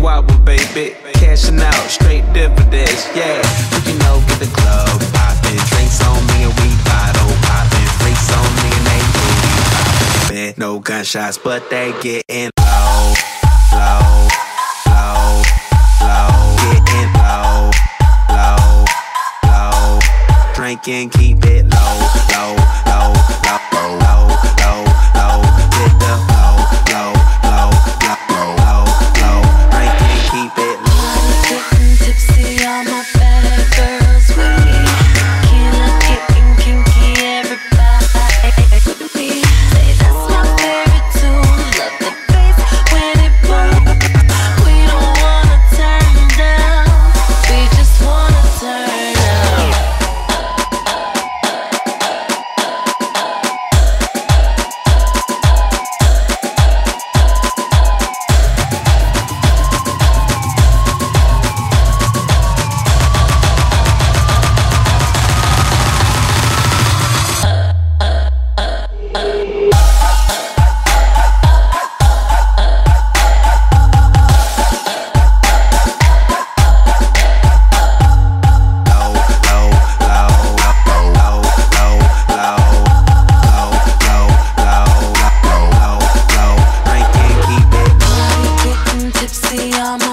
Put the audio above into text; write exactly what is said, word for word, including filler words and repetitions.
wobble, baby. Cashing out, straight dividends, yeah. You know, get the club poppin'. Drinks on me and we bottle poppin'. Freaks on me and they booty poppin'. No gunshots, but they gettin' low, low, low, low. Gettin' low, low, low. Drinking, keep it low, low, low, low, low, low, low, low. Get the low, low, low, low, low, low. Drinking, keep it low. Getting tipsy, all my bad girls with me. Killer, getting kinky, everybody. Say that's my favorite tune. Love the bass when it booms. We don't wanna turn down, we just wanna turn up. Getting tipsy, I'm